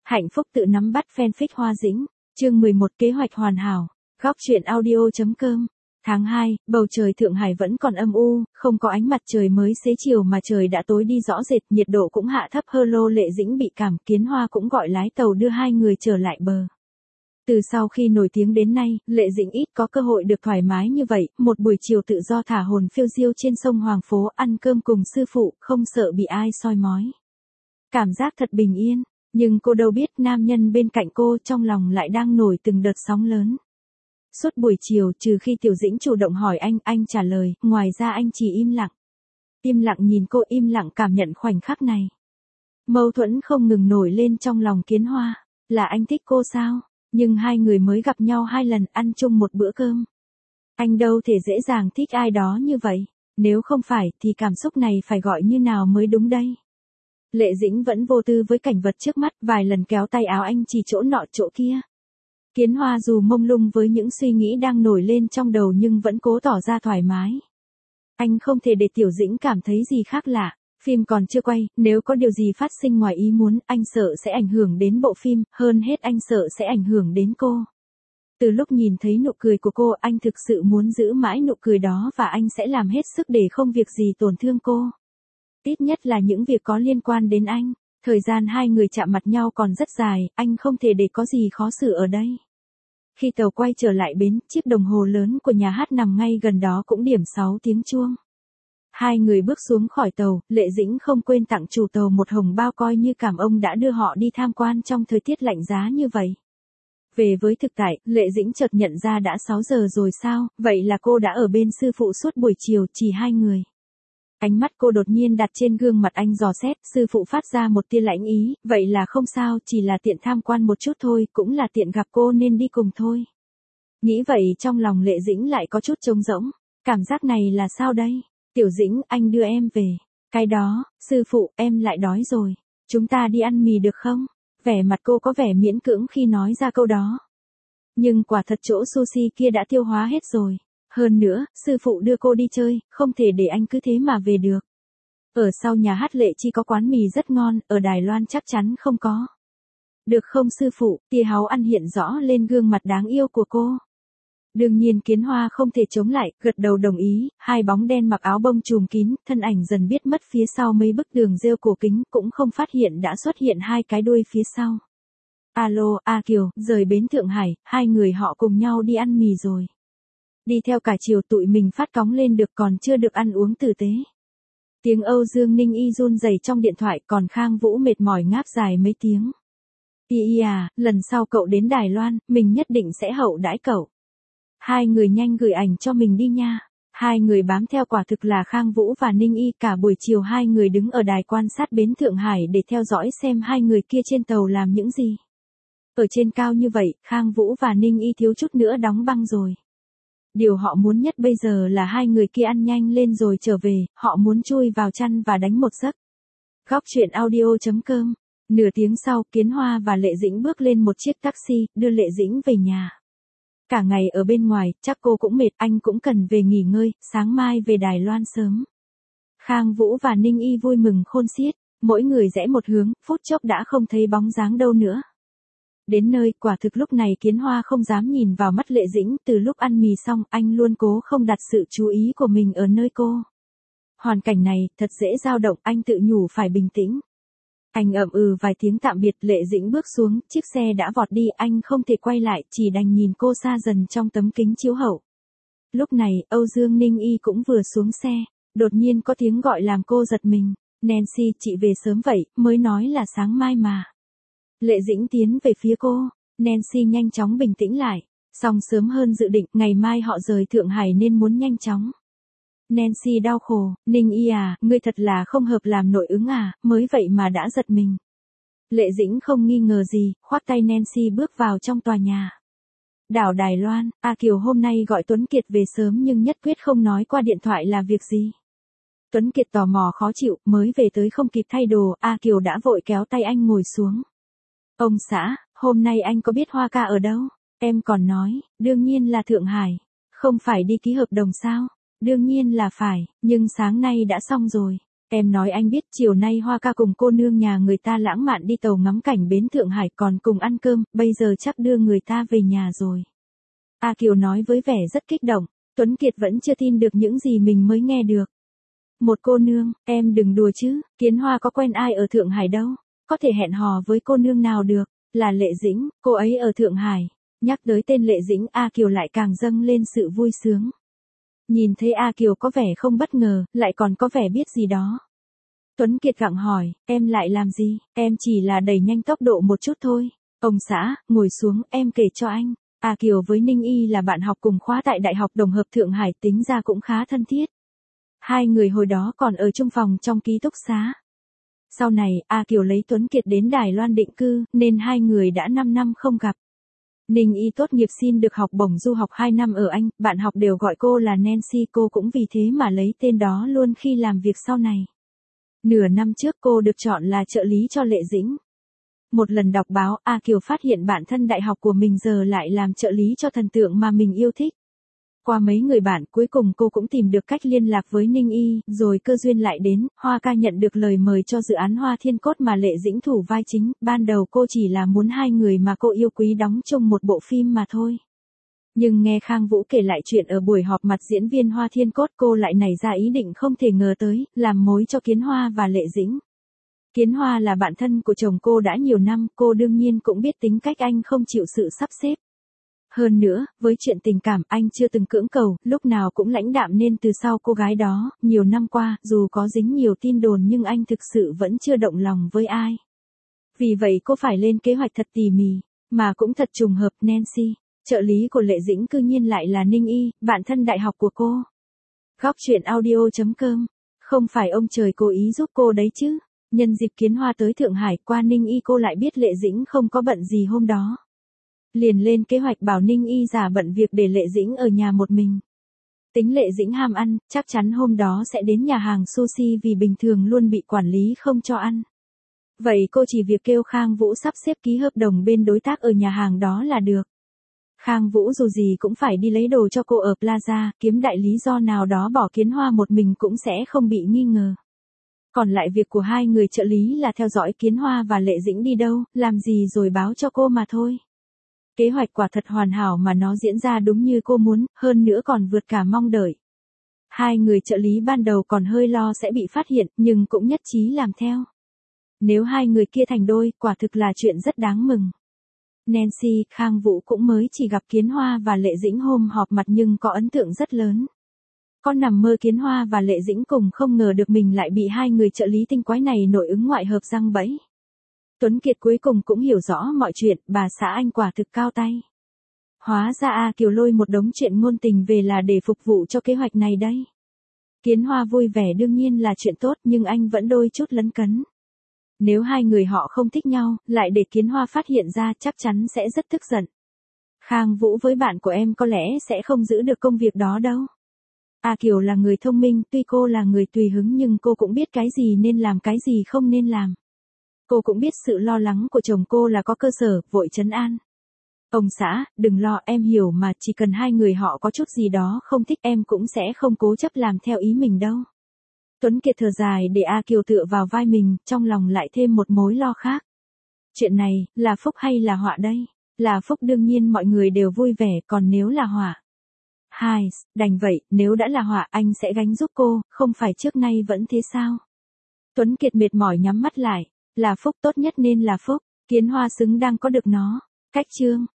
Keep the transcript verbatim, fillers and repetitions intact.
Hạnh phúc tự nắm bắt fanfic Hoa Dĩnh, chương mười một kế hoạch hoàn hảo, góc truyện audio.com. Tháng hai, bầu trời Thượng Hải vẫn còn âm u, không có ánh mặt trời mới xế chiều mà trời đã tối đi rõ rệt, nhiệt độ cũng hạ thấp. Hơ Lô Lệ Dĩnh bị cảm, Kiến Hoa cũng gọi lái tàu đưa hai người trở lại bờ. Từ sau khi nổi tiếng đến nay, Lệ Dĩnh ít có cơ hội được thoải mái như vậy, một buổi chiều tự do thả hồn phiêu diêu trên sông Hoàng Phố, ăn cơm cùng sư phụ, không sợ bị ai soi mói. Cảm giác thật bình yên, nhưng cô đâu biết nam nhân bên cạnh cô trong lòng lại đang nổi từng đợt sóng lớn. Suốt buổi chiều, trừ khi Tiểu Dĩnh chủ động hỏi anh, anh trả lời, ngoài ra anh chỉ im lặng. Im lặng nhìn cô, im lặng cảm nhận khoảnh khắc này. Mâu thuẫn không ngừng nổi lên trong lòng Kiến Hoa, là anh thích cô sao? Nhưng hai người mới gặp nhau hai lần, ăn chung một bữa cơm. Anh đâu thể dễ dàng thích ai đó như vậy, nếu không phải thì cảm xúc này phải gọi như nào mới đúng đây. Lệ Dĩnh vẫn vô tư với cảnh vật trước mắt, vài lần kéo tay áo anh chỉ chỗ nọ chỗ kia. Kiến Hoa dù mông lung với những suy nghĩ đang nổi lên trong đầu nhưng vẫn cố tỏ ra thoải mái. Anh không thể để Tiểu Dĩnh cảm thấy gì khác lạ, phim còn chưa quay, nếu có điều gì phát sinh ngoài ý muốn, anh sợ sẽ ảnh hưởng đến bộ phim, hơn hết anh sợ sẽ ảnh hưởng đến cô. Từ lúc nhìn thấy nụ cười của cô, anh thực sự muốn giữ mãi nụ cười đó và anh sẽ làm hết sức để không việc gì tổn thương cô. Ít nhất là những việc có liên quan đến anh. Thời gian hai người chạm mặt nhau còn rất dài, anh không thể để có gì khó xử ở đây. Khi tàu quay trở lại bến, chiếc đồng hồ lớn của nhà hát nằm ngay gần đó cũng điểm sáu tiếng chuông. Hai người bước xuống khỏi tàu, Lệ Dĩnh không quên tặng chủ tàu một hồng bao coi như cảm ơn đã đưa họ đi tham quan trong thời tiết lạnh giá như vậy. Về với thực tại, Lệ Dĩnh chợt nhận ra đã sáu giờ rồi sao, vậy là cô đã ở bên sư phụ suốt buổi chiều, chỉ hai người. Ánh mắt cô đột nhiên đặt trên gương mặt anh dò xét, sư phụ phát ra một tia lãnh ý, vậy là không sao, chỉ là tiện tham quan một chút thôi, cũng là tiện gặp cô nên đi cùng thôi. Nghĩ vậy trong lòng Lệ Dĩnh lại có chút trống rỗng, cảm giác này là sao đây? Tiểu Dĩnh, anh đưa em về. Cái đó, sư phụ, em lại đói rồi, chúng ta đi ăn mì được không? Vẻ mặt cô có vẻ miễn cưỡng khi nói ra câu đó. Nhưng quả thật chỗ sushi kia đã tiêu hóa hết rồi. Hơn nữa, sư phụ đưa cô đi chơi, không thể để anh cứ thế mà về được. Ở sau nhà hát Lệ Chi có quán mì rất ngon, ở Đài Loan chắc chắn không có. Được không sư phụ, tia háu ăn hiện rõ lên gương mặt đáng yêu của cô. Đương nhiên Kiến Hoa không thể chống lại, gật đầu đồng ý, hai bóng đen mặc áo bông trùm kín, thân ảnh dần biết mất phía sau mấy bức tường rêu cổ kính, cũng không phát hiện đã xuất hiện hai cái đuôi phía sau. Alo, A Kiều, rời bến Thượng Hải, hai người họ cùng nhau đi ăn mì rồi. Đi theo cả chiều tụi mình phát cóng lên được còn chưa được ăn uống tử tế. Tiếng Âu Dương Ninh Y run rẩy trong điện thoại, còn Khang Vũ mệt mỏi ngáp dài mấy tiếng. Y y à, lần sau cậu đến Đài Loan, mình nhất định sẽ hậu đãi cậu. Hai người nhanh gửi ảnh cho mình đi nha. Hai người bám theo quả thực là Khang Vũ và Ninh Y, cả buổi chiều hai người đứng ở đài quan sát bến Thượng Hải để theo dõi xem hai người kia trên tàu làm những gì. Ở trên cao như vậy, Khang Vũ và Ninh Y thiếu chút nữa đóng băng rồi. Điều họ muốn nhất bây giờ là hai người kia ăn nhanh lên rồi trở về, họ muốn chui vào chăn và đánh một giấc. Góc truyện audio.com. Nửa tiếng sau, Kiến Hoa và Lệ Dĩnh bước lên một chiếc taxi, đưa Lệ Dĩnh về nhà. Cả ngày ở bên ngoài, chắc cô cũng mệt, anh cũng cần về nghỉ ngơi, sáng mai về Đài Loan sớm. Khang Vũ và Ninh Y vui mừng khôn xiết, mỗi người rẽ một hướng, phút chốc đã không thấy bóng dáng đâu nữa. Đến nơi, quả thực lúc này Kiến Hoa không dám nhìn vào mắt Lệ Dĩnh, từ lúc ăn mì xong, anh luôn cố không đặt sự chú ý của mình ở nơi cô. Hoàn cảnh này, thật dễ dao động, anh tự nhủ phải bình tĩnh. Anh ậm ừ vài tiếng tạm biệt, Lệ Dĩnh bước xuống, chiếc xe đã vọt đi, anh không thể quay lại, chỉ đành nhìn cô xa dần trong tấm kính chiếu hậu. Lúc này, Âu Dương Ninh Y cũng vừa xuống xe, đột nhiên có tiếng gọi làm cô giật mình, Nancy, chị về sớm vậy, mới nói là sáng mai mà. Lệ Dĩnh tiến về phía cô, Nancy nhanh chóng bình tĩnh lại, xong sớm hơn dự định, ngày mai họ rời Thượng Hải nên muốn nhanh chóng. Nancy đau khổ, Ninh Y à, ngươi thật là không hợp làm nội ứng à, mới vậy mà đã giật mình. Lệ Dĩnh không nghi ngờ gì, khoác tay Nancy bước vào trong tòa nhà. Đảo Đài Loan, A Kiều hôm nay gọi Tuấn Kiệt về sớm nhưng nhất quyết không nói qua điện thoại là việc gì. Tuấn Kiệt tò mò khó chịu, mới về tới không kịp thay đồ, A Kiều đã vội kéo tay anh ngồi xuống. Ông xã, hôm nay anh có biết Hoa ca ở đâu? Em còn nói, đương nhiên là Thượng Hải. Không phải đi ký hợp đồng sao? Đương nhiên là phải, nhưng sáng nay đã xong rồi. Em nói anh biết chiều nay Hoa ca cùng cô nương nhà người ta lãng mạn đi tàu ngắm cảnh bến Thượng Hải còn cùng ăn cơm, bây giờ chắc đưa người ta về nhà rồi. A Kiều nói với vẻ rất kích động, Tuấn Kiệt vẫn chưa tin được những gì mình mới nghe được. Một cô nương, em đừng đùa chứ, Kiến Hoa có quen ai ở Thượng Hải đâu, có thể hẹn hò với cô nương nào được, là Lệ Dĩnh, cô ấy ở Thượng Hải. Nhắc tới tên Lệ Dĩnh, A Kiều lại càng dâng lên sự vui sướng. Nhìn thấy A Kiều có vẻ không bất ngờ, lại còn có vẻ biết gì đó. Tuấn Kiệt gặng hỏi, em lại làm gì, em chỉ là đẩy nhanh tốc độ một chút thôi. Ông xã, ngồi xuống, em kể cho anh. A Kiều với Ninh Y là bạn học cùng khóa tại Đại học Đồng hợp Thượng Hải, tính ra cũng khá thân thiết. Hai người hồi đó còn ở chung phòng trong ký túc xá. Sau này, A Kiều lấy Tuấn Kiệt đến Đài Loan định cư, nên hai người đã năm năm không gặp. Ninh Y tốt nghiệp xin được học bổng du học hai năm ở Anh, bạn học đều gọi cô là Nancy, cô cũng vì thế mà lấy tên đó luôn khi làm việc sau này. Nửa năm trước cô được chọn là trợ lý cho Lệ Dĩnh. Một lần đọc báo, A Kiều phát hiện bạn thân đại học của mình giờ lại làm trợ lý cho thần tượng mà mình yêu thích. Qua mấy người bạn, cuối cùng cô cũng tìm được cách liên lạc với Ninh Y, rồi cơ duyên lại đến, Hoa ca nhận được lời mời cho dự án Hoa Thiên Cốt mà Lệ Dĩnh thủ vai chính, ban đầu cô chỉ là muốn hai người mà cô yêu quý đóng chung một bộ phim mà thôi. Nhưng nghe Khang Vũ kể lại chuyện ở buổi họp mặt diễn viên Hoa Thiên Cốt, cô lại nảy ra ý định không thể ngờ tới, làm mối cho Kiến Hoa và Lệ Dĩnh. Kiến Hoa là bạn thân của chồng cô đã nhiều năm, cô đương nhiên cũng biết tính cách anh không chịu sự sắp xếp. Hơn nữa, với chuyện tình cảm anh chưa từng cưỡng cầu, lúc nào cũng lãnh đạm nên từ sau cô gái đó, nhiều năm qua, dù có dính nhiều tin đồn nhưng anh thực sự vẫn chưa động lòng với ai. Vì vậy cô phải lên kế hoạch thật tỉ mỉ, mà cũng thật trùng hợp Nancy, trợ lý của Lệ Dĩnh cư nhiên lại là Ninh Y, bạn thân đại học của cô. Góc truyện audio chấm com, không phải ông trời cố ý giúp cô đấy chứ. Nhân dịp Kiến Hoa tới Thượng Hải qua Ninh Y, cô lại biết Lệ Dĩnh không có bận gì hôm đó. Liền lên kế hoạch bảo Ninh Y giả bận việc để Lệ Dĩnh ở nhà một mình. Tính Lệ Dĩnh ham ăn, chắc chắn hôm đó sẽ đến nhà hàng sushi vì bình thường luôn bị quản lý không cho ăn. Vậy cô chỉ việc kêu Khang Vũ sắp xếp ký hợp đồng bên đối tác ở nhà hàng đó là được. Khang Vũ dù gì cũng phải đi lấy đồ cho cô ở Plaza, kiếm đại lý do nào đó bỏ Kiến Hoa một mình cũng sẽ không bị nghi ngờ. Còn lại việc của hai người trợ lý là theo dõi Kiến Hoa và Lệ Dĩnh đi đâu, làm gì rồi báo cho cô mà thôi. Kế hoạch quả thật hoàn hảo mà nó diễn ra đúng như cô muốn, hơn nữa còn vượt cả mong đợi. Hai người trợ lý ban đầu còn hơi lo sẽ bị phát hiện, nhưng cũng nhất trí làm theo. Nếu hai người kia thành đôi, quả thực là chuyện rất đáng mừng. Nancy, Khang Vũ cũng mới chỉ gặp Kiến Hoa và Lệ Dĩnh hôm họp mặt nhưng có ấn tượng rất lớn. Con nằm mơ Kiến Hoa và Lệ Dĩnh cùng không ngờ được mình lại bị hai người trợ lý tinh quái này nội ứng ngoại hợp răng bẫy. Tuấn Kiệt cuối cùng cũng hiểu rõ mọi chuyện, bà xã anh quả thực cao tay. Hóa ra A Kiều lôi một đống chuyện ngôn tình về là để phục vụ cho kế hoạch này đây. Kiến Hoa vui vẻ đương nhiên là chuyện tốt nhưng anh vẫn đôi chút lấn cấn. Nếu hai người họ không thích nhau, lại để Kiến Hoa phát hiện ra chắc chắn sẽ rất tức giận. Khang Vũ với bạn của em có lẽ sẽ không giữ được công việc đó đâu. A Kiều là người thông minh, tuy cô là người tùy hứng nhưng cô cũng biết cái gì nên làm cái gì không nên làm. Cô cũng biết sự lo lắng của chồng cô là có cơ sở, vội trấn an. Ông xã, đừng lo, em hiểu mà, chỉ cần hai người họ có chút gì đó không thích em cũng sẽ không cố chấp làm theo ý mình đâu. Tuấn Kiệt thở dài để A Kiều tựa vào vai mình, trong lòng lại thêm một mối lo khác. Chuyện này, là phúc hay là họa đây? Là phúc đương nhiên mọi người đều vui vẻ, còn nếu là họa? Hai, đành vậy, nếu đã là họa anh sẽ gánh giúp cô, không phải trước nay vẫn thế sao? Tuấn Kiệt mệt mỏi nhắm mắt lại, là phúc tốt nhất nên là phúc, Kiến Hoa xứng đang có được nó. Cách chương